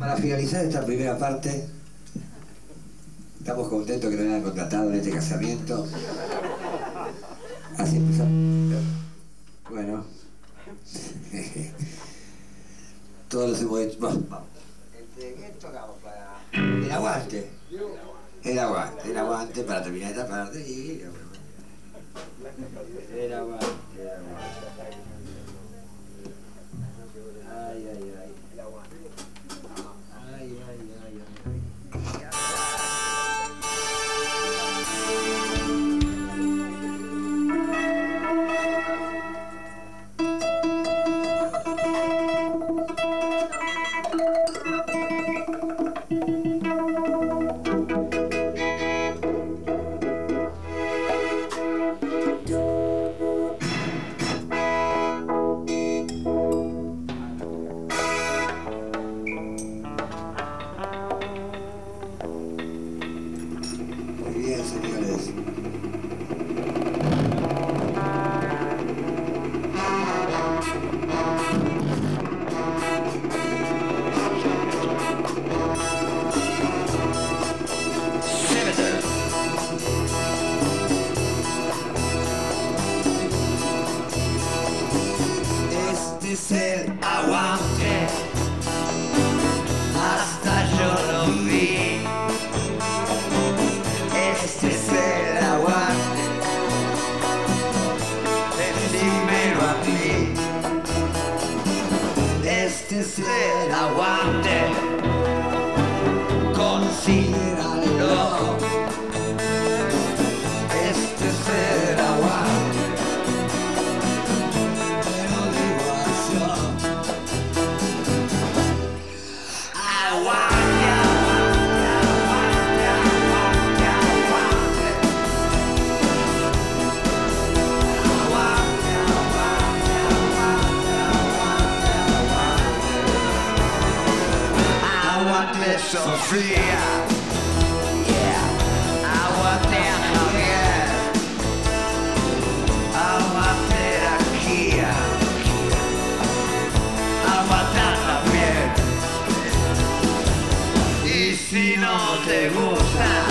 Para finalizar esta primera parte, estamos contentos que nos hayan contratado en este casamiento. Así empezamos. Bueno. Todos los hemos hecho. Vamos. ¿Qué tocamos para...? El aguante. El aguante para terminar esta parte y... El aguante. Ay, ay, ay. El aguante. Ay, ay, ay, ay. Sofía, yeah, aguante Javier, aguante la Kia, aguanta también. Y si no te gusta